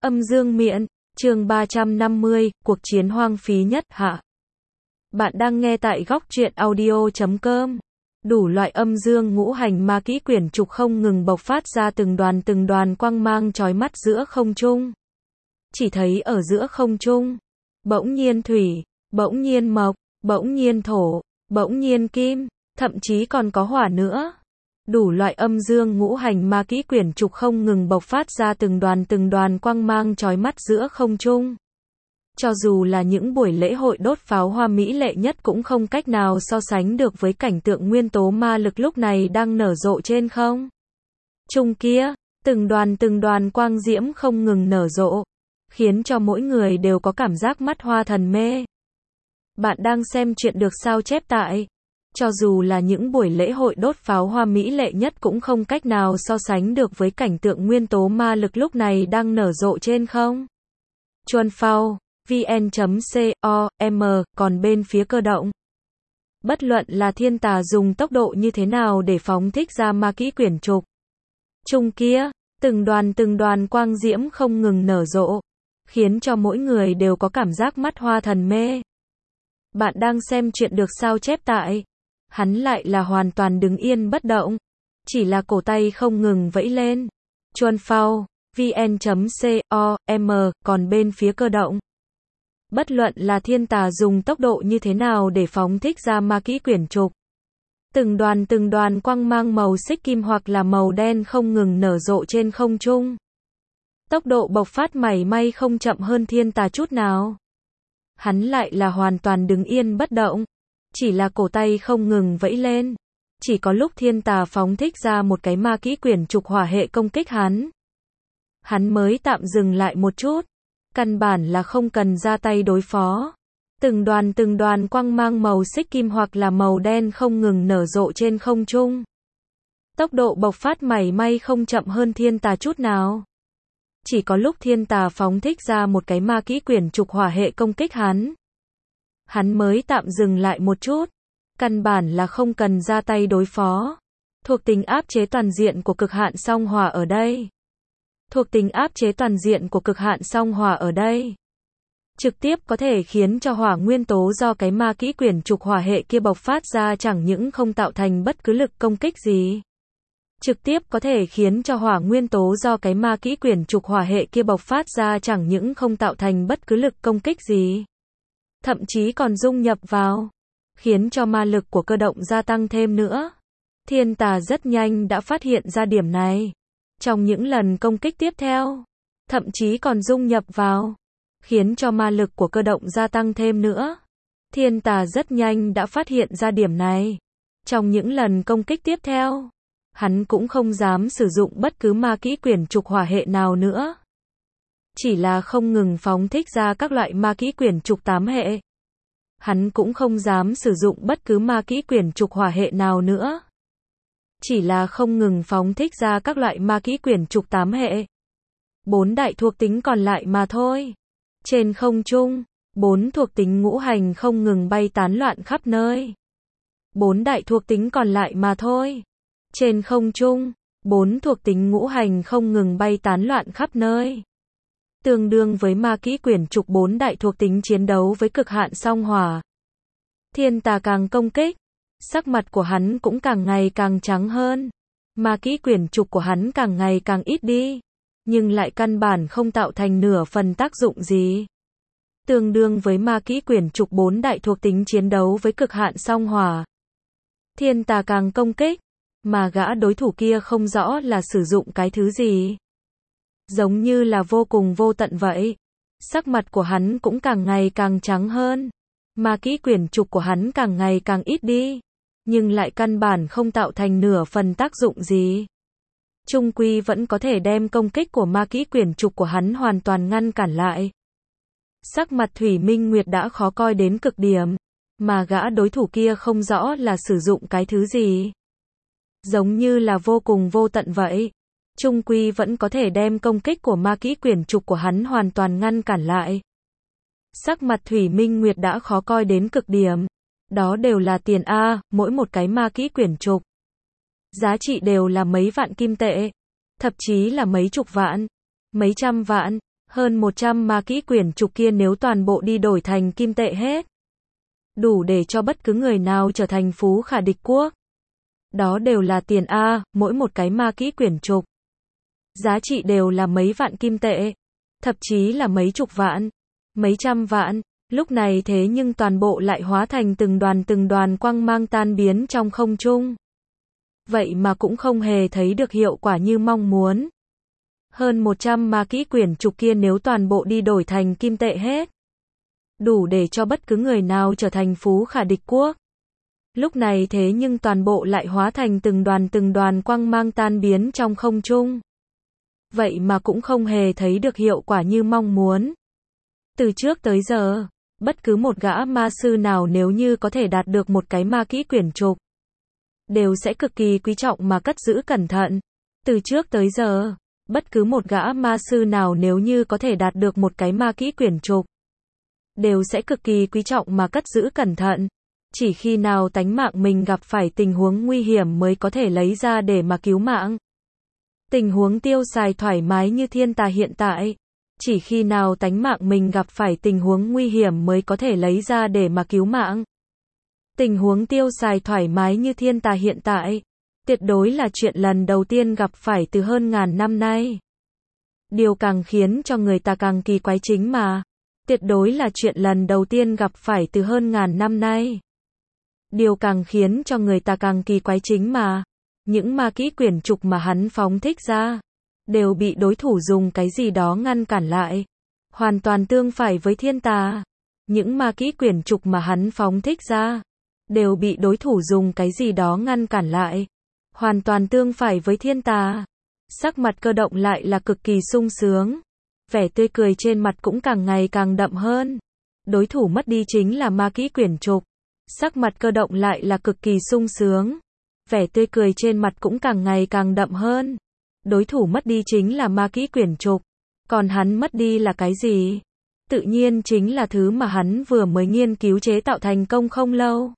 Âm dương miện, chương 350, cuộc chiến hoang phí nhất hạ. Bạn đang nghe tại góc truyện audio.com. Đủ loại âm dương ngũ hành ma kỹ quyển trục không ngừng bộc phát ra từng đoàn quang mang chói mắt giữa không trung. Chỉ thấy ở giữa không trung, bỗng nhiên thủy, bỗng nhiên mộc, bỗng nhiên thổ, bỗng nhiên kim, thậm chí còn có hỏa nữa. Đủ loại âm dương ngũ hành ma kỹ quyển trục không ngừng bộc phát ra từng đoàn quang mang chói mắt giữa không trung. Cho dù là những buổi lễ hội đốt pháo hoa mỹ lệ nhất cũng không cách nào so sánh được với cảnh tượng nguyên tố ma lực lúc này đang nở rộ trên không trung kia, từng đoàn quang diễm không ngừng nở rộ, khiến cho mỗi người đều có cảm giác mắt hoa thần mê. Bạn đang xem chuyện được sao chép tại. Cho dù là những buổi lễ hội đốt pháo hoa mỹ lệ nhất cũng không cách nào so sánh được với cảnh tượng nguyên tố ma lực lúc này đang nở rộ trên không Chuan Phao, vn.com, còn bên phía cơ động. Bất luận là thiên tà dùng tốc độ như thế nào để phóng thích ra ma kỹ quyển trục trung kia, từng đoàn quang diễm không ngừng nở rộ, khiến cho mỗi người đều có cảm giác mắt hoa thần mê. Bạn đang xem chuyện được sao chép tại. Hắn lại là hoàn toàn đứng yên bất động, chỉ là cổ tay không ngừng vẫy lên. Chuan Phao, vn.com, còn bên phía cơ động. Bất luận là thiên tà dùng tốc độ như thế nào để phóng thích ra ma kỹ quyển trục. Từng đoàn quang mang màu xích kim hoặc là màu đen không ngừng nở rộ trên không trung. Tốc độ bộc phát mảy may không chậm hơn thiên tà chút nào. Hắn lại là hoàn toàn đứng yên bất động, chỉ là cổ tay không ngừng vẫy lên. Chỉ có lúc thiên tà phóng thích ra một cái ma kỹ quyển trục hỏa hệ công kích hắn mới tạm dừng lại một chút. Căn bản là không cần ra tay đối phó. Từng đoàn quang mang màu xích kim hoặc là màu đen không ngừng nở rộ trên không trung. Tốc độ bộc phát mảy may không chậm hơn thiên tà chút nào. Chỉ có lúc thiên tà phóng thích ra một cái ma kỹ quyển trục hỏa hệ công kích hắn mới tạm dừng lại một chút. Căn bản là không cần ra tay đối phó. Thuộc tính áp chế toàn diện của cực hạn song hỏa ở đây. Thuộc tính áp chế toàn diện của cực hạn song hỏa ở đây. Trực tiếp có thể khiến cho hỏa nguyên tố do cái ma kỹ quyển trục hỏa hệ kia bộc phát ra chẳng những không tạo thành bất cứ lực công kích gì. Trực tiếp có thể khiến cho hỏa nguyên tố do cái ma kỹ quyển trục hỏa hệ kia bộc phát ra chẳng những không tạo thành bất cứ lực công kích gì. Thậm chí còn dung nhập vào, khiến cho ma lực của cơ động gia tăng thêm nữa. Thiên tà rất nhanh đã phát hiện ra điểm này. Trong những lần công kích tiếp theo, thậm chí còn dung nhập vào, khiến cho ma lực của cơ động gia tăng thêm nữa. Thiên tà rất nhanh đã phát hiện ra điểm này. Trong những lần công kích tiếp theo, hắn cũng không dám sử dụng bất cứ ma kỹ quyển trục hỏa hệ nào nữa. Chỉ là không ngừng phóng thích ra các loại ma kỹ quyển trục 8 hệ. Hắn cũng không dám sử dụng bất cứ ma kỹ quyển trục hỏa hệ nào nữa. Chỉ là không ngừng phóng thích ra các loại ma kỹ quyển trục 8 hệ. 4 đại thuộc tính còn lại mà thôi. Trên không trung, 4 thuộc tính ngũ hành không ngừng bay tán loạn khắp nơi. 4 đại thuộc tính còn lại mà thôi. Trên không trung, 4 thuộc tính ngũ hành không ngừng bay tán loạn khắp nơi. Tương đương với ma kỹ quyển trục 4 đại thuộc tính chiến đấu với cực hạn song hỏa. Thiên tà càng công kích, sắc mặt của hắn cũng càng ngày càng trắng hơn. Ma kỹ quyển trục của hắn càng ngày càng ít đi, nhưng lại căn bản không tạo thành nửa phần tác dụng gì. Tương đương với ma kỹ quyển trục 4 đại thuộc tính chiến đấu với cực hạn song hỏa. Thiên tà càng công kích, mà gã đối thủ kia không rõ là sử dụng cái thứ gì. Giống như là vô cùng vô tận vậy. Sắc mặt của hắn cũng càng ngày càng trắng hơn. Ma kỹ quyển trục của hắn càng ngày càng ít đi, nhưng lại căn bản không tạo thành nửa phần tác dụng gì. Trung quy vẫn có thể đem công kích của ma kỹ quyển trục của hắn hoàn toàn ngăn cản lại. Sắc mặt Thủy Minh Nguyệt đã khó coi đến cực điểm, mà gã đối thủ kia không rõ là sử dụng cái thứ gì. Giống như là vô cùng vô tận vậy. Trung quy vẫn có thể đem công kích của ma kỹ quyển trục của hắn hoàn toàn ngăn cản lại. Sắc mặt Thủy Minh Nguyệt đã khó coi đến cực điểm. Đó đều là tiền A, mỗi một cái ma kỹ quyển trục. Giá trị đều là mấy vạn kim tệ. Thậm chí là mấy chục vạn, mấy trăm vạn. Hơn 100 ma kỹ quyển trục kia nếu toàn bộ đi đổi thành kim tệ hết, đủ để cho bất cứ người nào trở thành phú khả địch quốc. Đó đều là tiền A, mỗi một cái ma kỹ quyển trục. Giá trị đều là mấy vạn kim tệ, thậm chí là mấy chục vạn, mấy trăm vạn. Lúc này thế nhưng toàn bộ lại hóa thành từng đoàn quang mang tan biến trong không trung. Vậy mà cũng không hề thấy được hiệu quả như mong muốn. Hơn 100 ma kỹ quyển trục kia nếu toàn bộ đi đổi thành kim tệ hết, đủ để cho bất cứ người nào trở thành phú khả địch quốc. Lúc này thế nhưng toàn bộ lại hóa thành từng đoàn quang mang tan biến trong không trung. Vậy mà cũng không hề thấy được hiệu quả như mong muốn. Từ trước tới giờ, bất cứ một gã ma sư nào nếu như có thể đạt được một cái ma kỹ quyển trục, đều sẽ cực kỳ quý trọng mà cất giữ cẩn thận. Từ trước tới giờ, bất cứ một gã ma sư nào nếu như có thể đạt được một cái ma kỹ quyển trục, đều sẽ cực kỳ quý trọng mà cất giữ cẩn thận. Chỉ khi nào tánh mạng mình gặp phải tình huống nguy hiểm mới có thể lấy ra để mà cứu mạng. Tình huống tiêu xài thoải mái như thiên tài hiện tại, chỉ khi nào tánh mạng mình gặp phải tình huống nguy hiểm mới có thể lấy ra để mà cứu mạng. Tình huống tiêu xài thoải mái như thiên tài hiện tại, tuyệt đối là chuyện lần đầu tiên gặp phải từ hơn ngàn năm nay. Điều càng khiến cho người ta càng kỳ quái chính mà, tuyệt đối là chuyện lần đầu tiên gặp phải từ hơn ngàn năm nay. Điều càng khiến cho người ta càng kỳ quái chính mà, những ma kỹ quyển trục mà hắn phóng thích ra, đều bị đối thủ dùng cái gì đó ngăn cản lại. Hoàn toàn tương phản với thiên tà. Những ma kỹ quyển trục mà hắn phóng thích ra, đều bị đối thủ dùng cái gì đó ngăn cản lại. Hoàn toàn tương phản với thiên tà. Sắc mặt Cơ Động lại là cực kỳ sung sướng. Vẻ tươi cười trên mặt cũng càng ngày càng đậm hơn. Đối thủ mất đi chính là ma kỹ quyển trục. Sắc mặt Cơ Động lại là cực kỳ sung sướng. Vẻ tươi cười trên mặt cũng càng ngày càng đậm hơn. Đối thủ mất đi chính là ma kỹ quyển trục. Còn hắn mất đi là cái gì? Tự nhiên chính là thứ mà hắn vừa mới nghiên cứu chế tạo thành công không lâu.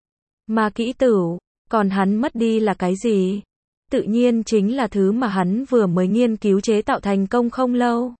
Ma kỹ tửu. Còn hắn mất đi là cái gì? Tự nhiên chính là thứ mà hắn vừa mới nghiên cứu chế tạo thành công không lâu.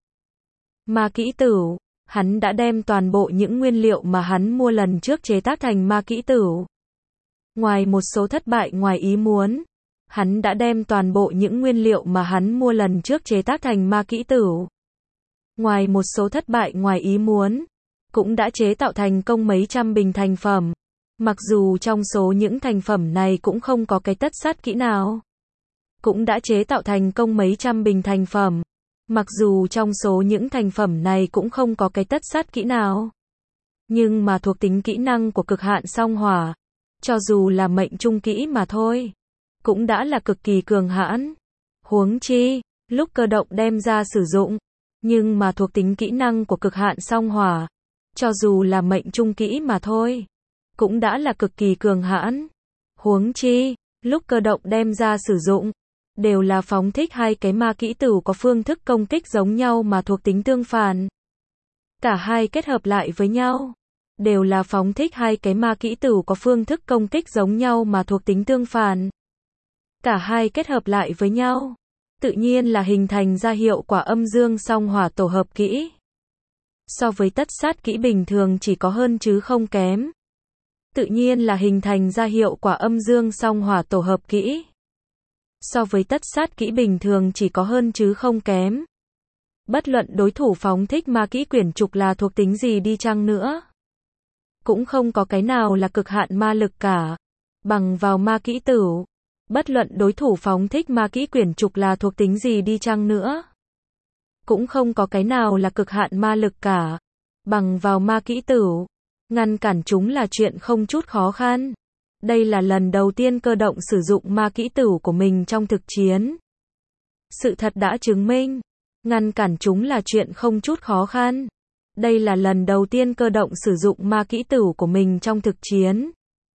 Ma kỹ tửu. Hắn đã đem toàn bộ những nguyên liệu mà hắn mua lần trước chế tác thành ma kỹ tửu. Ngoài một số thất bại ngoài ý muốn, hắn đã đem toàn bộ những nguyên liệu mà hắn mua lần trước chế tác thành ma kỹ tửu. Ngoài một số thất bại ngoài ý muốn, cũng đã chế tạo thành công mấy trăm bình thành phẩm. Mặc dù trong số những thành phẩm này cũng không có cái tất sát kỹ nào. Cũng đã chế tạo thành công mấy trăm bình thành phẩm. Mặc dù trong số những thành phẩm này cũng không có cái tất sát kỹ nào. Nhưng mà thuộc tính kỹ năng của cực hạn song hỏa, cho dù là mệnh trung kỹ mà thôi, cũng đã là cực kỳ cường hãn. Huống chi, lúc Cơ Động đem ra sử dụng, nhưng mà thuộc tính kỹ năng của cực hạn song hỏa, cho dù là mệnh trung kỹ mà thôi, cũng đã là cực kỳ cường hãn. Huống chi, lúc Cơ Động đem ra sử dụng, đều là phóng thích hai cái ma kỹ tửu có phương thức công kích giống nhau mà thuộc tính tương phản. Cả hai kết hợp lại với nhau, đều là phóng thích hai cái ma kỹ tửu có phương thức công kích giống nhau mà thuộc tính tương phản. Cả hai kết hợp lại với nhau, tự nhiên là hình thành ra hiệu quả âm dương song hỏa tổ hợp kỹ. So với tất sát kỹ bình thường chỉ có hơn chứ không kém. Tự nhiên là hình thành ra hiệu quả âm dương song hỏa tổ hợp kỹ. So với tất sát kỹ bình thường chỉ có hơn chứ không kém. Bất luận đối thủ phóng thích ma kỹ quyển trục là thuộc tính gì đi chăng nữa, cũng không có cái nào là cực hạn ma lực cả. Bằng vào ma kỹ tửu, bất luận đối thủ phóng thích ma kỹ quyển trục là thuộc tính gì đi chăng nữa, cũng không có cái nào là cực hạn ma lực cả. Bằng vào ma kỹ tửu, ngăn cản chúng là chuyện không chút khó khăn. Đây là lần đầu tiên Cơ Động sử dụng ma kỹ tửu của mình trong thực chiến. Sự thật đã chứng minh, ngăn cản chúng là chuyện không chút khó khăn. Đây là lần đầu tiên Cơ Động sử dụng ma kỹ tửu của mình trong thực chiến.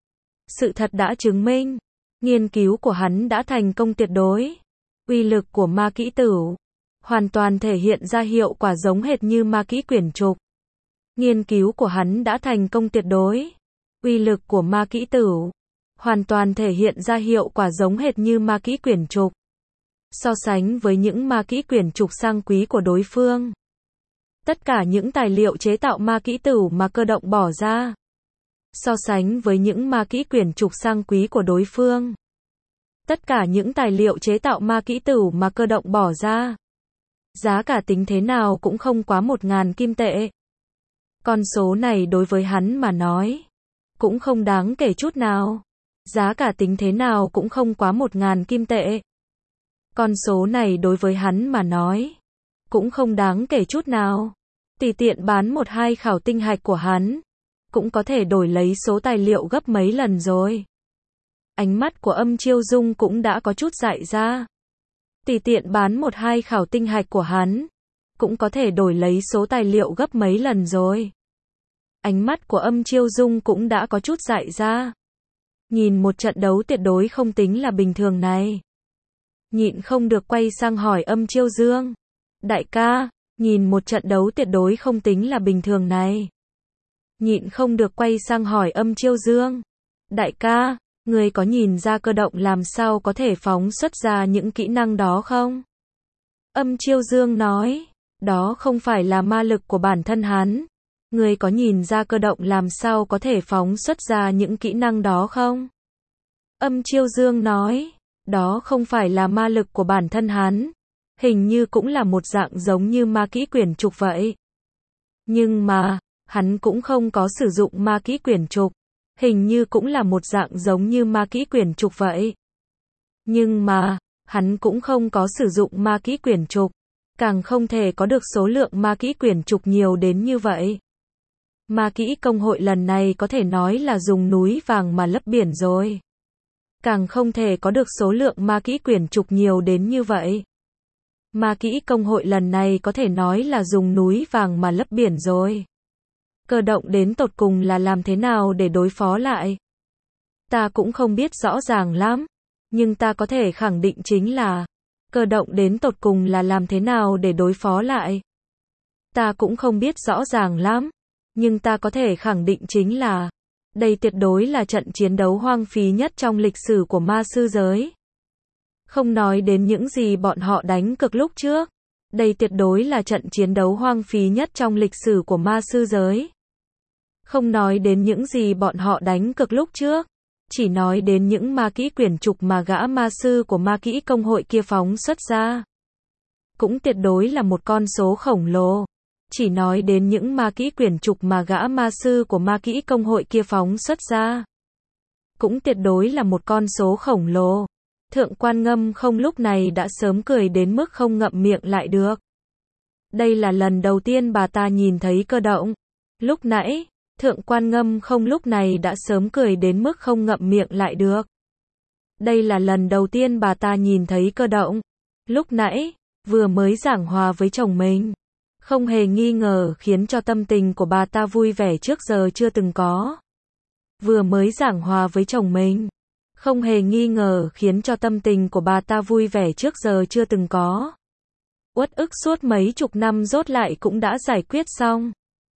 Sự thật đã chứng minh, nghiên cứu của hắn đã thành công tuyệt đối. Uy lực của ma kỹ tửu hoàn toàn thể hiện ra hiệu quả giống hệt như ma kỹ quyển trục. Nghiên cứu của hắn đã thành công tuyệt đối. Uy lực của ma kỹ tửu hoàn toàn thể hiện ra hiệu quả giống hệt như ma kỹ quyển trục. So sánh với những ma kỹ quyển trục sang quý của đối phương, Tất cả những tài liệu chế tạo ma kỹ tửu mà Cơ Động bỏ ra, so sánh với những ma kỹ quyển trục sang quý của đối phương. Tất cả những tài liệu chế tạo ma kỹ tửu mà Cơ Động bỏ ra, giá cả tính thế nào cũng không quá 1.000 kim tệ. Con số này đối với hắn mà nói, cũng không đáng kể chút nào. Giá cả tính thế nào cũng không quá 1.000 kim tệ. Con số này đối với hắn mà nói, cũng không đáng kể chút nào. Tùy tiện bán 1-2 khảo tinh hạch của hắn, cũng có thể đổi lấy số tài liệu gấp mấy lần rồi. Ánh mắt của Âm Chiêu Dung cũng đã có chút dại ra. Tùy tiện bán 1-2 khảo tinh hạch của hắn, cũng có thể đổi lấy số tài liệu gấp mấy lần rồi. Ánh mắt của Âm Chiêu Dung cũng đã có chút dại ra. Nhìn một trận đấu tuyệt đối không tính là bình thường này, nhịn không được quay sang hỏi Âm Chiêu Dương. Đại ca, nhìn một trận đấu tuyệt đối không tính là bình thường này, nhịn không được quay sang hỏi Âm Chiêu Dương. Đại ca, người có nhìn ra Cơ Động làm sao có thể phóng xuất ra những kỹ năng đó không? Âm Chiêu Dương nói, đó không phải là ma lực của bản thân hắn. Người có nhìn ra Cơ Động làm sao có thể phóng xuất ra những kỹ năng đó không? Âm Chiêu Dương nói, đó không phải là ma lực của bản thân hắn. Hình như cũng là một dạng giống như ma kỹ quyển trục vậy. Nhưng mà, hắn cũng không có sử dụng ma kỹ quyển trục. Hình như cũng là một dạng giống như ma kỹ quyển trục vậy. Nhưng mà, hắn cũng không có sử dụng ma kỹ quyển trục. Càng không thể có được số lượng ma kỹ quyển trục nhiều đến như vậy. Ma kỹ công hội lần này có thể nói là dùng núi vàng mà lấp biển rồi. Càng không thể có được số lượng ma kỹ quyển trục nhiều đến như vậy. Ma kỹ công hội lần này có thể nói là dùng núi vàng mà lấp biển rồi. Cơ Động đến tột cùng là làm thế nào để đối phó lại? Ta cũng không biết rõ ràng lắm, nhưng ta có thể khẳng định chính là Cơ Động đến tột cùng là làm thế nào để đối phó lại. Ta cũng không biết rõ ràng lắm, nhưng ta có thể khẳng định chính là đây tuyệt đối là trận chiến đấu hoang phí nhất trong lịch sử của ma sư giới. Không nói đến những gì bọn họ đánh cược lúc trước, đây tuyệt đối là trận chiến đấu hoang phí nhất trong lịch sử của ma sư giới. Không nói đến những gì bọn họ đánh cược lúc trước, chỉ nói đến những ma kỹ quyển trục mà gã ma sư của ma kỹ công hội kia phóng xuất ra, cũng tuyệt đối là một con số khổng lồ. Chỉ nói đến những ma kỹ quyển trục mà gã ma sư của ma kỹ công hội kia phóng xuất ra, cũng tuyệt đối là một con số khổng lồ. Thượng Quan Ngâm Không lúc này đã sớm cười đến mức không ngậm miệng lại được. Đây là lần đầu tiên bà ta nhìn thấy Cơ Động. Lúc nãy, Thượng Quan Ngâm Không lúc này đã sớm cười đến mức không ngậm miệng lại được. Đây là lần đầu tiên bà ta nhìn thấy Cơ Động. Lúc nãy, vừa mới giảng hòa với chồng mình, không hề nghi ngờ khiến cho tâm tình của bà ta vui vẻ trước giờ chưa từng có. Vừa mới giảng hòa với chồng mình, không hề nghi ngờ khiến cho tâm tình của bà ta vui vẻ trước giờ chưa từng có. Uất ức suốt mấy chục năm rốt lại cũng đã giải quyết xong.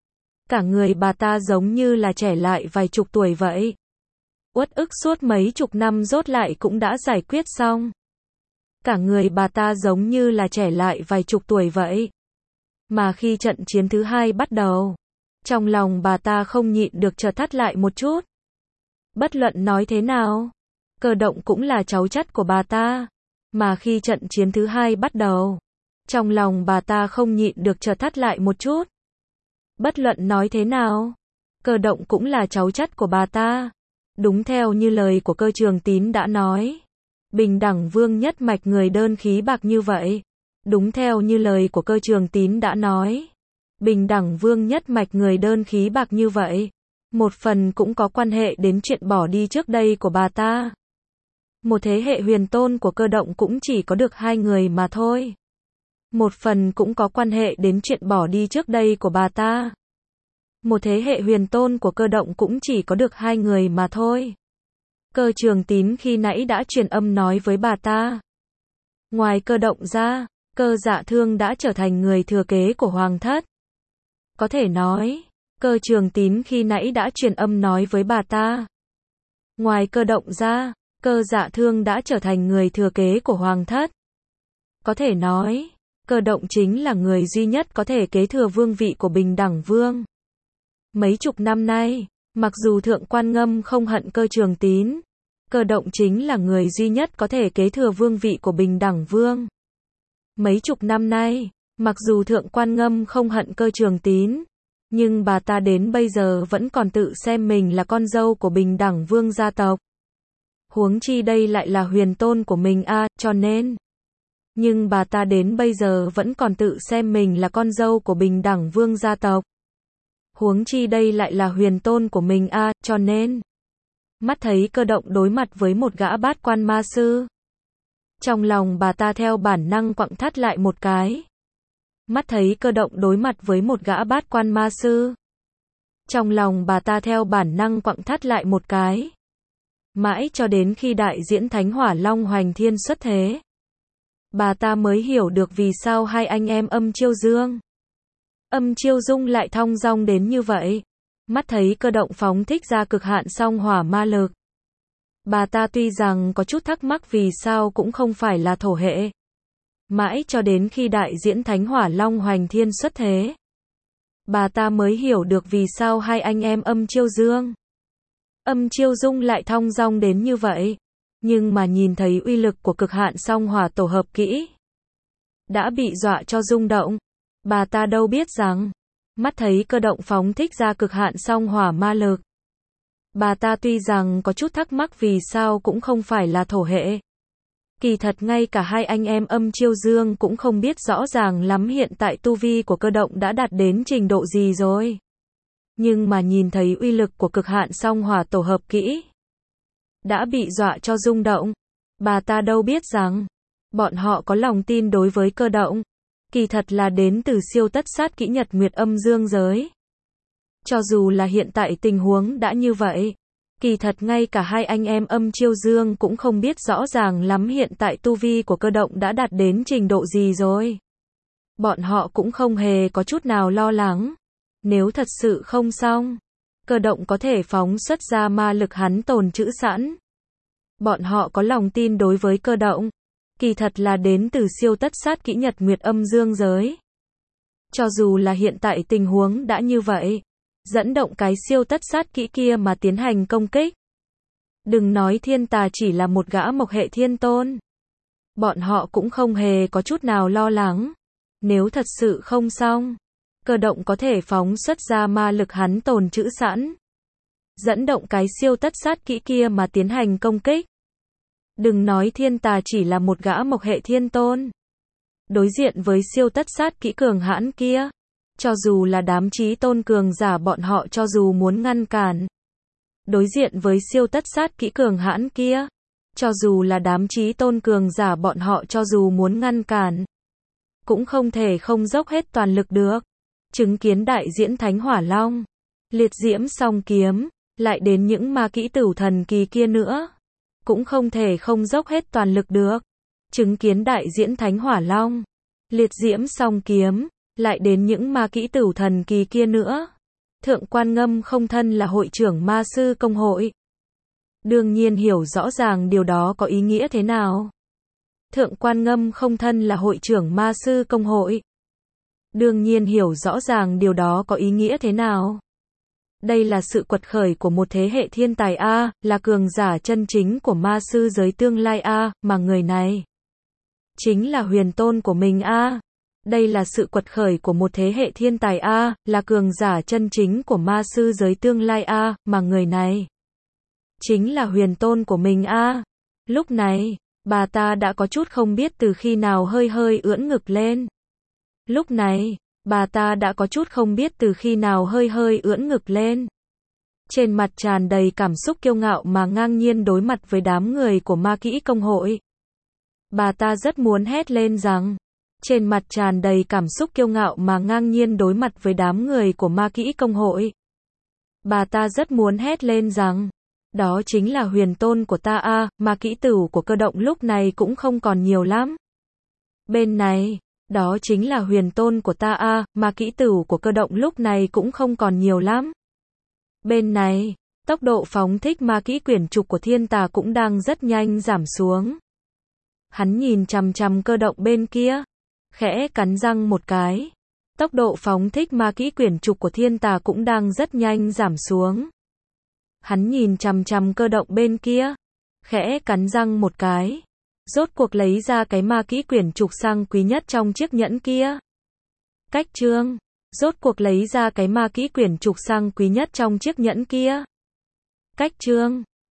Cả người bà ta giống như là trẻ lại vài chục tuổi vậy. Uất ức suốt mấy chục năm rốt lại cũng đã giải quyết xong. Cả người bà ta giống như là trẻ lại vài chục tuổi vậy. Mà khi trận chiến thứ hai bắt đầu, trong lòng bà ta không nhịn được chợt thắt lại một chút. Bất luận nói thế nào, Cơ Động cũng là cháu chắt của bà ta. Mà khi trận chiến thứ hai bắt đầu, trong lòng bà ta không nhịn được chợt thắt lại một chút. Bất luận nói thế nào, Cơ Động cũng là cháu chắt của bà ta. Đúng theo như lời của Cơ Trường Tín đã nói, bình đẳng vương nhất mạch người đơn khí bạc như vậy. Đúng theo như lời của Cơ Trường Tín đã nói, bình đẳng vương nhất mạch người đơn khí bạc như vậy. Một phần cũng có quan hệ đến chuyện bỏ đi trước đây của bà ta. Một thế hệ huyền tôn của Cơ Động cũng chỉ có được 2 người mà thôi. Một phần cũng có quan hệ đến chuyện bỏ đi trước đây của bà ta. Một thế hệ huyền tôn của Cơ Động cũng chỉ có được 2 người mà thôi. Cơ Trường Tín khi nãy đã truyền âm nói với bà ta. Ngoài Cơ Động ra, Cơ Dạ Thương đã trở thành người thừa kế của Hoàng thất. Có thể nói, Cơ Trường Tín khi nãy đã truyền âm nói với bà ta. Ngoài Cơ Động ra, Cơ Dạ Thương đã trở thành người thừa kế của Hoàng thất. Có thể nói, Cơ động chính là người duy nhất có thể kế thừa vương vị của Bình Đẳng Vương. Mấy chục năm nay, mặc dù Thượng Quan Ngâm không hận Cơ Trường Tín, Cơ động chính là người duy nhất có thể kế thừa vương vị của Bình Đẳng Vương. Mấy chục năm nay, mặc dù Thượng Quan Ngâm không hận Cơ Trường Tín, nhưng bà ta đến bây giờ vẫn còn tự xem mình là con dâu của Bình Đẳng Vương gia tộc. Huống chi đây lại là huyền tôn của mình cho nên. Nhưng bà ta đến bây giờ vẫn còn tự xem mình là con dâu của Bình Đẳng Vương gia tộc. Huống chi đây lại là huyền tôn của mình cho nên. Mắt thấy Cơ động đối mặt với một gã bát quan ma sư. Trong lòng bà ta theo bản năng quặn thắt lại một cái. Mắt thấy Cơ động đối mặt với một gã bát quan ma sư. Trong lòng bà ta theo bản năng quặn thắt lại một cái. Mãi cho đến khi đại diễn Thánh Hỏa Long Hoành Thiên xuất thế. Bà ta mới hiểu được vì sao hai anh em Âm Chiêu Dương, Âm Chiêu Dung lại thong dong đến như vậy. Mắt thấy Cơ động phóng thích ra cực hạn song hỏa ma lực. Bà ta tuy rằng có chút thắc mắc vì sao cũng không phải là thổ hệ. Mãi cho đến khi đại diễn Thánh Hỏa Long Hoành Thiên xuất thế. Bà ta mới hiểu được vì sao hai anh em Âm Chiêu Dương, Âm Chiêu Dung lại thong dong đến như vậy. Nhưng mà nhìn thấy uy lực của cực hạn song hỏa tổ hợp kỹ, đã bị dọa cho rung động. Bà ta đâu biết rằng, mắt thấy Cơ động phóng thích ra cực hạn song hỏa ma lực. Bà ta tuy rằng có chút thắc mắc vì sao cũng không phải là thổ hệ. Kỳ thật ngay cả hai anh em Âm Chiêu Dương cũng không biết rõ ràng lắm hiện tại tu vi của Cơ động đã đạt đến trình độ gì rồi. Nhưng mà nhìn thấy uy lực của cực hạn song hỏa tổ hợp kỹ, đã bị dọa cho rung động. Bà ta đâu biết rằng, bọn họ có lòng tin đối với Cơ động. Kỳ thật là đến từ siêu tất sát kỹ Nhật Nguyệt Âm Dương giới. Cho dù là hiện tại tình huống đã như vậy, kỳ thật ngay cả hai anh em Âm Chiêu Dương cũng không biết rõ ràng lắm hiện tại tu vi của Cơ động đã đạt đến trình độ gì rồi. Bọn họ cũng không hề có chút nào lo lắng. Nếu thật sự không xong, Cơ động có thể phóng xuất ra ma lực hắn tồn trữ sẵn. Bọn họ có lòng tin đối với Cơ động. Kỳ thật là đến từ siêu tất sát kỹ Nhật Nguyệt Âm Dương giới. Cho dù là hiện tại tình huống đã như vậy, dẫn động cái siêu tất sát kỹ kia mà tiến hành công kích. Đừng nói thiên tà chỉ là một gã mộc hệ thiên tôn. Bọn họ cũng không hề có chút nào lo lắng. Nếu thật sự không xong, Cơ động có thể phóng xuất ra ma lực hắn tồn trữ sẵn. Dẫn động cái siêu tất sát kỹ kia mà tiến hành công kích. Đừng nói thiên tà chỉ là một gã mộc hệ thiên tôn. Đối diện với siêu tất sát kỹ cường hãn kia, cho dù là đám chí tôn cường giả bọn họ cho dù muốn ngăn cản. Đối diện với siêu tất sát kỹ cường hãn kia, cho dù là đám chí tôn cường giả bọn họ cho dù muốn ngăn cản, cũng không thể không dốc hết toàn lực được. Chứng kiến đại diễn Thánh Hỏa Long, liệt diễm song kiếm, lại đến những ma kỹ tửu thần kỳ kia nữa, cũng không thể không dốc hết toàn lực được. Chứng kiến đại diễn Thánh Hỏa Long, liệt diễm song kiếm, lại đến những ma kỹ tửu thần kỳ kia nữa. Thượng Quan Ngâm không thân là hội trưởng ma sư công hội. Đương nhiên hiểu rõ ràng điều đó có ý nghĩa thế nào. Thượng Quan Ngâm không thân là hội trưởng ma sư công hội. Đương nhiên hiểu rõ ràng điều đó có ý nghĩa thế nào. Đây là sự quật khởi của một thế hệ thiên tài là cường giả chân chính của ma sư giới tương lai mà người này chính là huyền tôn của mình Đây là sự quật khởi của một thế hệ thiên tài là cường giả chân chính của ma sư giới tương lai mà người này chính là huyền tôn của mình Lúc này, bà ta đã có chút không biết từ khi nào hơi hơi ưỡn ngực lên. Lúc này, bà ta đã có chút không biết từ khi nào hơi hơi ưỡn ngực lên. Trên mặt tràn đầy cảm xúc kiêu ngạo mà ngang nhiên đối mặt với đám người của ma kỹ công hội. Bà ta rất muốn hét lên rằng, trên mặt tràn đầy cảm xúc kiêu ngạo mà ngang nhiên đối mặt với đám người của ma kỹ công hội. Bà ta rất muốn hét lên rằng, đó chính là huyền tôn của ta ma kỹ tửu của Cơ động lúc này cũng không còn nhiều lắm. Bên này, đó chính là huyền tôn của ta ma kỹ tửu của Cơ động lúc này cũng không còn nhiều lắm. Bên này, tốc độ phóng thích ma kỹ quyển trục của thiên tà cũng đang rất nhanh giảm xuống. Hắn nhìn chằm chằm Cơ động bên kia. Khẽ cắn răng một cái. Tốc độ phóng thích ma kỹ quyển trục của thiên tà cũng đang rất nhanh giảm xuống. Hắn nhìn chằm chằm Cơ Động bên kia. Khẽ cắn răng một cái. Rốt cuộc lấy ra cái ma kỹ quyển trục sang quý nhất trong chiếc nhẫn kia. Cách chương. Rốt cuộc lấy ra cái ma kỹ quyển trục sang quý nhất trong chiếc nhẫn kia. Cách chương.